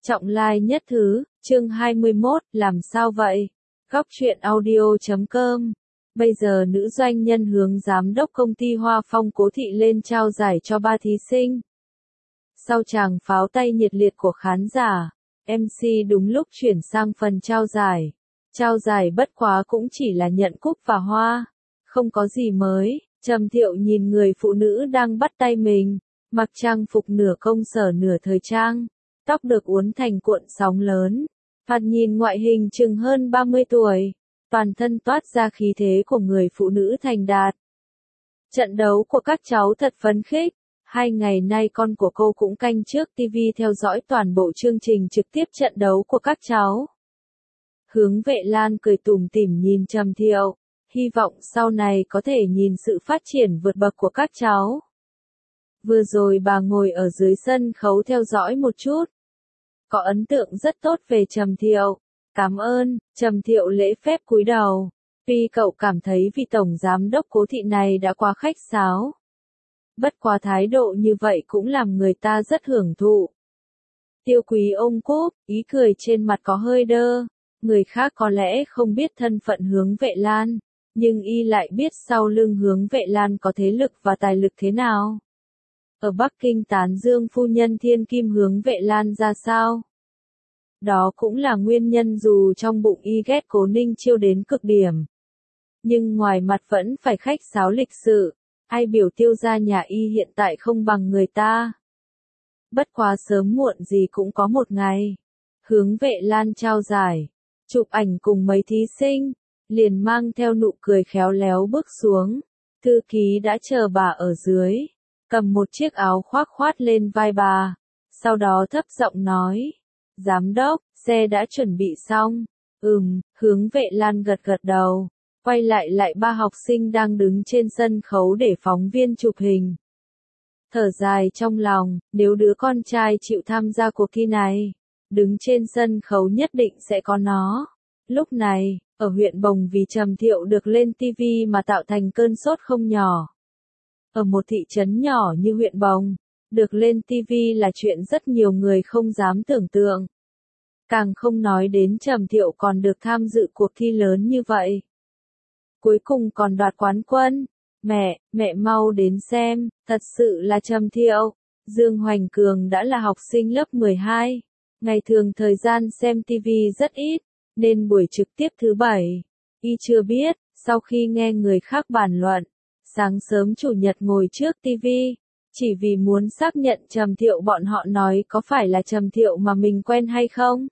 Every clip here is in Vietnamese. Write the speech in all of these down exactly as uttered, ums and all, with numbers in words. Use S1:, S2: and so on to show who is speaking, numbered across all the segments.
S1: Trọng lai nhất thứ, chương hai mươi mốt, làm sao vậy? Góc truyện audio chấm com. Bây giờ nữ doanh nhân hướng giám đốc công ty Hoa Phong Cố Thị lên trao giải cho ba thí sinh. Sau tràng pháo tay nhiệt liệt của khán giả, em xê đúng lúc chuyển sang phần trao giải. Trao giải bất quá cũng chỉ là nhận cúp và hoa. Không có gì mới, Trầm Thiệu nhìn người phụ nữ đang bắt tay mình, mặc trang phục nửa công sở nửa thời trang. Tóc được uốn thành cuộn sóng lớn, thoạt nhìn ngoại hình chừng hơn ba mươi tuổi, toàn thân toát ra khí thế của người phụ nữ thành đạt. Trận đấu của các cháu thật phấn khích, hai ngày nay con của cô cũng canh trước ti vi theo dõi toàn bộ chương trình trực tiếp trận đấu của các cháu. Hướng Vệ Lan cười tủm tỉm nhìn Trầm Thiệu, hy vọng sau này có thể nhìn sự phát triển vượt bậc của các cháu. Vừa rồi bà ngồi ở dưới sân khấu theo dõi một chút. Có ấn tượng rất tốt về Trầm Thiệu. Cảm ơn, Trầm Thiệu lễ phép cúi đầu. Tuy cậu cảm thấy vị tổng giám đốc Cố Thị này đã quá khách sáo. Bất quá thái độ như vậy cũng làm người ta rất hưởng thụ. Tiêu Quý ôm cúp, ý cười trên mặt có hơi đơ. Người khác có lẽ không biết thân phận Hướng Vệ Lan, nhưng y lại biết sau lưng Hướng Vệ Lan có thế lực và tài lực thế nào. Ở Bắc Kinh tán dương phu nhân thiên kim Hướng Vệ Lan ra sao? Đó cũng là nguyên nhân dù trong bụng y ghét Cố Ninh Chiêu đến cực điểm. Nhưng ngoài mặt vẫn phải khách sáo lịch sự, ai biểu Tiêu gia nhà y hiện tại không bằng người ta. Bất quá sớm muộn gì cũng có một ngày. Hướng Vệ Lan trao giải, chụp ảnh cùng mấy thí sinh, liền mang theo nụ cười khéo léo bước xuống. Thư ký đã chờ bà ở dưới, cầm một chiếc áo khoác khoát lên vai bà, sau đó thấp giọng nói, giám đốc, xe đã chuẩn bị xong. Ừm, Hướng Vệ Lan gật gật đầu, quay lại lại ba học sinh đang đứng trên sân khấu để phóng viên chụp hình. Thở dài trong lòng, nếu đứa con trai chịu tham gia cuộc thi này, đứng trên sân khấu nhất định sẽ có nó. Lúc này, ở huyện Bồng vì Trầm Thiệu được lên ti vi mà tạo thành cơn sốt không nhỏ. Ở một thị trấn nhỏ như huyện Bồng, được lên ti vi là chuyện rất nhiều người không dám tưởng tượng. Càng không nói đến Trầm Thiệu còn được tham dự cuộc thi lớn như vậy. Cuối cùng còn đoạt quán quân. Mẹ, mẹ mau đến xem, thật sự là Trầm Thiệu. Dương Hoành Cường đã là học sinh lớp mười hai. Ngày thường thời gian xem ti vi rất ít, nên buổi trực tiếp thứ bảy, y chưa biết, sau khi nghe người khác bàn luận, sáng sớm chủ nhật ngồi trước ti vi, chỉ vì muốn xác nhận Trầm Thiệu bọn họ nói có phải là Trầm Thiệu mà mình quen hay không.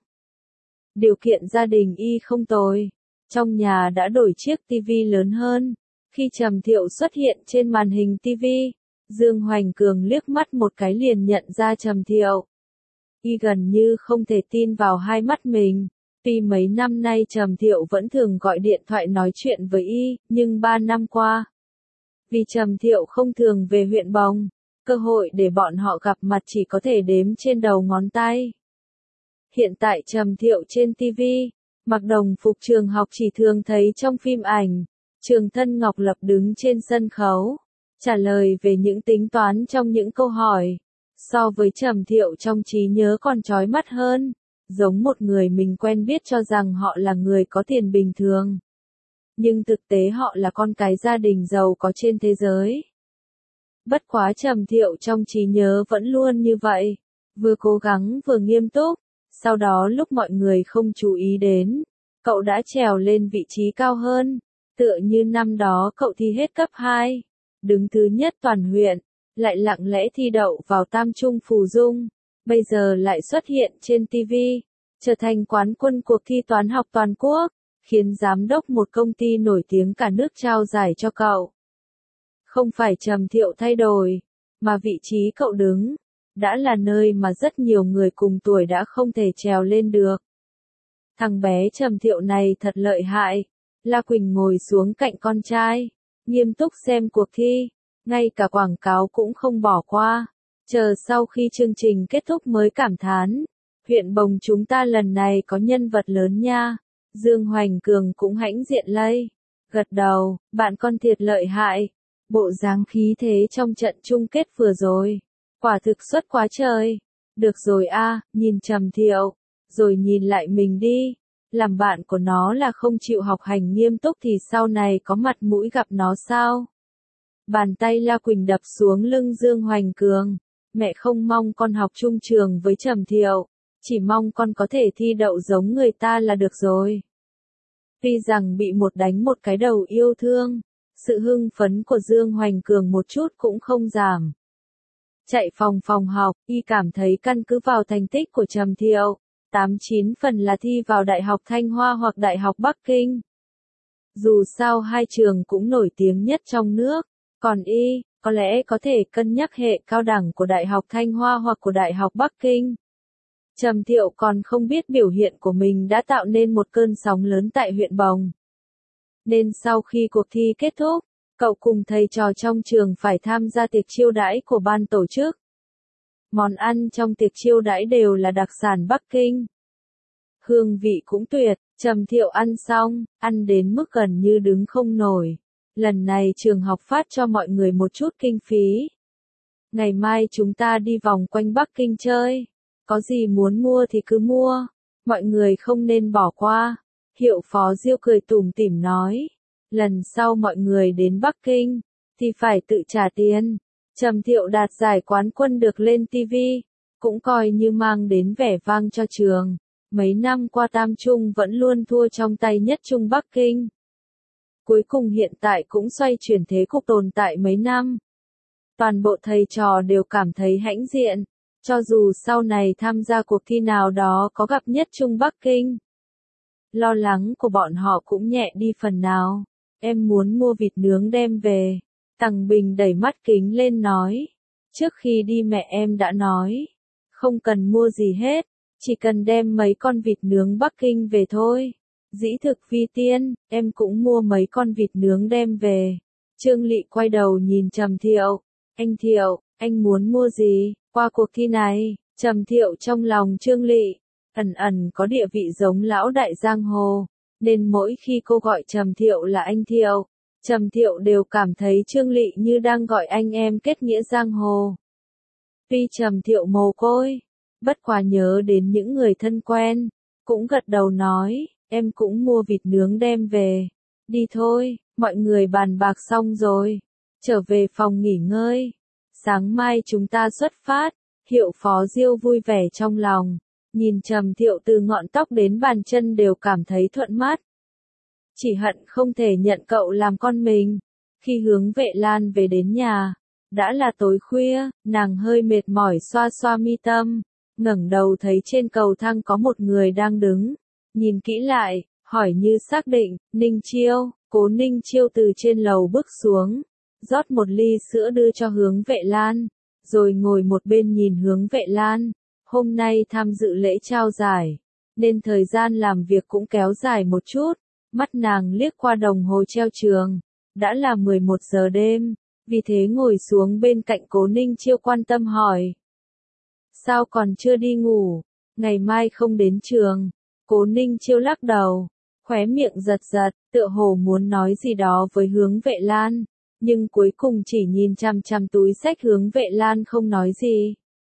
S1: Điều kiện gia đình y không tồi, trong nhà đã đổi chiếc ti vi lớn hơn. Khi Trầm Thiệu xuất hiện trên màn hình ti vi, Dương Hoành Cường liếc mắt một cái liền nhận ra Trầm Thiệu. Y gần như không thể tin vào hai mắt mình. Tuy mấy năm nay Trầm Thiệu vẫn thường gọi điện thoại nói chuyện với y, nhưng ba năm qua, vì Trầm Thiệu không thường về huyện Bồng, cơ hội để bọn họ gặp mặt chỉ có thể đếm trên đầu ngón tay. Hiện tại Trầm Thiệu trên ti vi, mặc đồng phục trường học chỉ thường thấy trong phim ảnh. Trường Thân Ngọc Lập đứng trên sân khấu, trả lời về những tính toán trong những câu hỏi. So với Trầm Thiệu trong trí nhớ còn chói mắt hơn, giống một người mình quen biết cho rằng họ là người có tiền bình thường. Nhưng thực tế họ là con cái gia đình giàu có trên thế giới. Bất quá Trầm Thiệu trong trí nhớ vẫn luôn như vậy, vừa cố gắng vừa nghiêm túc, sau đó lúc mọi người không chú ý đến, cậu đã trèo lên vị trí cao hơn, tựa như năm đó cậu thi hết cấp hai, đứng thứ nhất toàn huyện, lại lặng lẽ thi đậu vào Tam Trung Phù Dung, bây giờ lại xuất hiện trên ti vi, trở thành quán quân cuộc thi toán học toàn quốc, khiến giám đốc một công ty nổi tiếng cả nước trao giải cho cậu. Không phải Trầm Thiệu thay đổi, mà vị trí cậu đứng, đã là nơi mà rất nhiều người cùng tuổi đã không thể trèo lên được. Thằng bé Trầm Thiệu này thật lợi hại. La Quỳnh ngồi xuống cạnh con trai, nghiêm túc xem cuộc thi, ngay cả quảng cáo cũng không bỏ qua, chờ sau khi chương trình kết thúc mới cảm thán, huyện Bồng chúng ta lần này có nhân vật lớn nha. Dương Hoành Cường cũng hãnh diện lây, gật đầu, bạn con thiệt lợi hại, bộ dáng khí thế trong trận chung kết vừa rồi, quả thực xuất quá trời. Được rồi a, nhìn Trầm Thiệu, rồi nhìn lại mình đi. Làm bạn của nó là không chịu học hành nghiêm túc thì sau này có mặt mũi gặp nó sao? Bàn tay La Quỳnh đập xuống lưng Dương Hoành Cường. Mẹ không mong con học chung trường với Trầm Thiệu, chỉ mong con có thể thi đậu giống người ta là được rồi. Tuy rằng bị một đánh một cái đầu yêu thương, sự hưng phấn của Dương Hoành Cường một chút cũng không giảm. Chạy phòng phòng học, y cảm thấy căn cứ vào thành tích của Trầm Thiệu, tám chín phần là thi vào Đại học Thanh Hoa hoặc Đại học Bắc Kinh. Dù sao hai trường cũng nổi tiếng nhất trong nước, còn y, có lẽ có thể cân nhắc hệ cao đẳng của Đại học Thanh Hoa hoặc của Đại học Bắc Kinh. Trầm Thiệu còn không biết biểu hiện của mình đã tạo nên một cơn sóng lớn tại huyện Bồng. Nên sau khi cuộc thi kết thúc, cậu cùng thầy trò trong trường phải tham gia tiệc chiêu đãi của ban tổ chức. Món ăn trong tiệc chiêu đãi đều là đặc sản Bắc Kinh. Hương vị cũng tuyệt, Trầm Thiệu ăn xong, ăn đến mức gần như đứng không nổi. Lần này trường học phát cho mọi người một chút kinh phí. Ngày mai chúng ta đi vòng quanh Bắc Kinh chơi. Có gì muốn mua thì cứ mua. Mọi người không nên bỏ qua. Hiệu phó Diêu cười tủm tỉm nói. Lần sau mọi người đến Bắc Kinh, thì phải tự trả tiền. Trầm Thiệu đạt giải quán quân được lên ti vi, cũng coi như mang đến vẻ vang cho trường. Mấy năm qua Tam Trung vẫn luôn thua trong tay nhất Trung Bắc Kinh. Cuối cùng hiện tại cũng xoay chuyển thế cục tồn tại mấy năm. Toàn bộ thầy trò đều cảm thấy hãnh diện, cho dù sau này tham gia cuộc thi nào đó có gặp nhất Trung Bắc Kinh. Lo lắng của bọn họ cũng nhẹ đi phần nào. Em muốn mua vịt nướng đem về. Tằng Bình đẩy mắt kính lên nói. Trước khi đi mẹ em đã nói. Không cần mua gì hết. Chỉ cần đem mấy con vịt nướng Bắc Kinh về thôi. Dĩ thực vi tiên, em cũng mua mấy con vịt nướng đem về. Trương Lị quay đầu nhìn Trầm Thiệu. Anh Thiệu, anh muốn mua gì? Qua cuộc thi này, Trầm Thiệu trong lòng Trương Lị, ẩn ẩn có địa vị giống lão đại giang hồ. Nên mỗi khi cô gọi Trầm Thiệu là anh Thiệu, Trầm Thiệu đều cảm thấy Trương Lị như đang gọi anh em kết nghĩa giang hồ. Tuy Trầm Thiệu mồ côi, bất quá nhớ đến những người thân quen, cũng gật đầu nói, em cũng mua vịt nướng đem về. Đi thôi, mọi người bàn bạc xong rồi, trở về phòng nghỉ ngơi. Sáng mai chúng ta xuất phát. Hiệu phó Diêu vui vẻ trong lòng, nhìn Trầm Thiệu từ ngọn tóc đến bàn chân đều cảm thấy thuận mắt. Chỉ hận không thể nhận cậu làm con mình. Khi Hướng Vệ Lan về đến nhà, đã là tối khuya, nàng hơi mệt mỏi xoa xoa mi tâm, ngẩng đầu thấy trên cầu thang có một người đang đứng, nhìn kỹ lại, hỏi như xác định, Ninh Chiêu. Cố Ninh Chiêu từ trên lầu bước xuống, rót một ly sữa đưa cho Hướng Vệ Lan, rồi ngồi một bên nhìn Hướng Vệ Lan. Hôm nay tham dự lễ trao giải, nên thời gian làm việc cũng kéo dài một chút. Mắt nàng liếc qua đồng hồ treo trường, đã là mười một giờ đêm, vì thế ngồi xuống bên cạnh Cố Ninh Chiêu quan tâm hỏi. Sao còn chưa đi ngủ, ngày mai không đến trường? Cố Ninh Chiêu lắc đầu, khóe miệng giật giật, tựa hồ muốn nói gì đó với Hướng Vệ Lan, nhưng cuối cùng chỉ nhìn chằm chằm túi xách Hướng Vệ Lan không nói gì.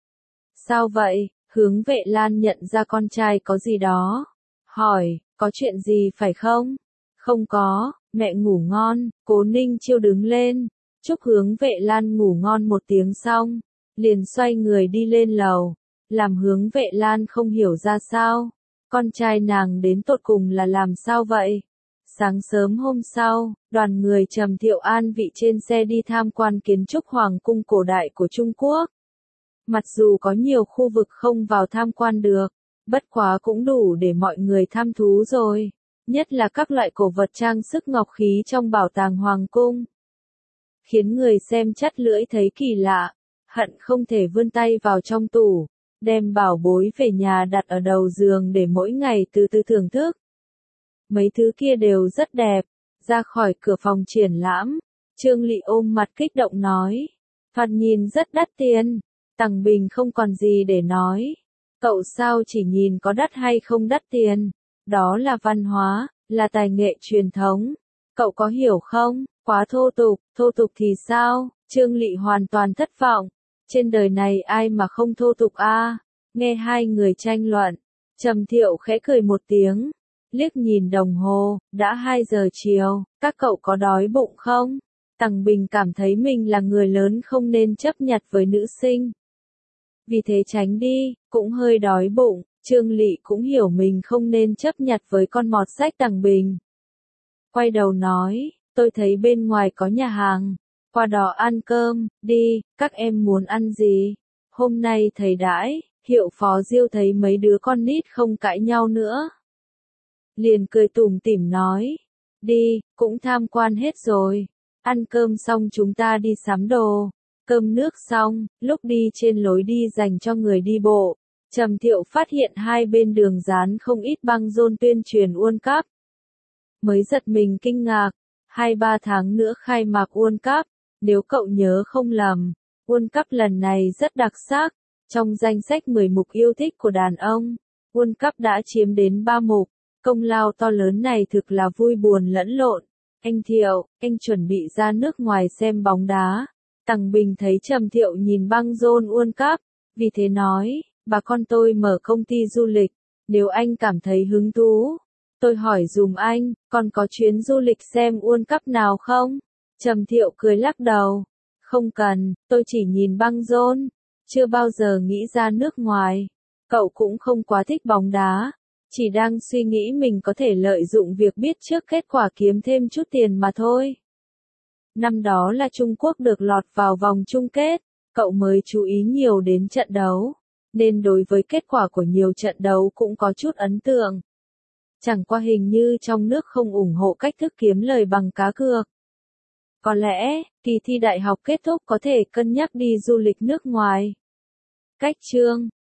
S1: Sao vậy? Hướng Vệ Lan nhận ra con trai có gì đó, hỏi, có chuyện gì phải không? Không có, mẹ ngủ ngon. Cố Ninh Chiêu đứng lên, chúc Hướng Vệ Lan ngủ ngon một tiếng xong, liền xoay người đi lên lầu, làm Hướng Vệ Lan không hiểu ra sao, con trai nàng đến tột cùng là làm sao vậy? Sáng sớm hôm sau, đoàn người Trầm Thiệu an vị trên xe đi tham quan kiến trúc hoàng cung cổ đại của Trung Quốc. Mặc dù có nhiều khu vực không vào tham quan được, bất quá cũng đủ để mọi người tham thú rồi, nhất là các loại cổ vật trang sức ngọc khí trong bảo tàng hoàng cung. Khiến người xem chắt lưỡi thấy kỳ lạ, hận không thể vươn tay vào trong tủ, đem bảo bối về nhà đặt ở đầu giường để mỗi ngày từ từ thưởng thức. Mấy thứ kia đều rất đẹp. Ra khỏi cửa phòng triển lãm, Trương Lị ôm mặt kích động nói, thoạt nhìn rất đắt tiền. Tằng Bình không còn gì để nói. Cậu sao chỉ nhìn có đắt hay không đắt tiền? Đó là văn hóa, là tài nghệ truyền thống. Cậu có hiểu không? Quá thô tục, thô tục thì sao? Trương Lị hoàn toàn thất vọng. Trên đời này ai mà không thô tục a? Nghe hai người tranh luận, Trầm Thiệu khẽ cười một tiếng, liếc nhìn đồng hồ, đã hai giờ chiều, các cậu có đói bụng không? Tằng Bình cảm thấy mình là người lớn không nên chấp nhặt với nữ sinh. Vì thế tránh đi, cũng hơi đói bụng, Trương Lị cũng hiểu mình không nên chấp nhặt với con mọt sách Tằng Bình. Quay đầu nói, tôi thấy bên ngoài có nhà hàng, qua đó ăn cơm, đi, các em muốn ăn gì? Hôm nay thầy đãi, Hiệu Phó Diêu thấy mấy đứa con nít không cãi nhau nữa. Liền cười tủm tỉm nói, đi, cũng tham quan hết rồi, ăn cơm xong chúng ta đi sắm đồ. Cơm nước xong, lúc đi trên lối đi dành cho người đi bộ, Trầm Thiệu phát hiện hai bên đường dán không ít băng rôn tuyên truyền World Cup. Mới giật mình kinh ngạc, hai ba tháng nữa khai mạc World Cup, nếu cậu nhớ không lầm, World Cup lần này rất đặc sắc, trong danh sách mười mục yêu thích của đàn ông, World Cup đã chiếm đến ba mục, công lao to lớn này thực là vui buồn lẫn lộn. Anh Thiệu, anh chuẩn bị ra nước ngoài xem bóng đá. Tằng Bình thấy Trầm Thiệu nhìn băng rôn World Cup, vì thế nói, bà con tôi mở công ty du lịch, nếu anh cảm thấy hứng thú, tôi hỏi dùm anh, còn có chuyến du lịch xem World Cup nào không? Trầm Thiệu cười lắc đầu, không cần, tôi chỉ nhìn băng rôn, chưa bao giờ nghĩ ra nước ngoài. Cậu cũng không quá thích bóng đá, chỉ đang suy nghĩ mình có thể lợi dụng việc biết trước kết quả kiếm thêm chút tiền mà thôi. Năm đó là Trung Quốc được lọt vào vòng chung kết, cậu mới chú ý nhiều đến trận đấu, nên đối với kết quả của nhiều trận đấu cũng có chút ấn tượng. Chẳng qua hình như trong nước không ủng hộ cách thức kiếm lời bằng cá cược. Có lẽ, kỳ thi đại học kết thúc có thể cân nhắc đi du lịch nước ngoài. Cách chương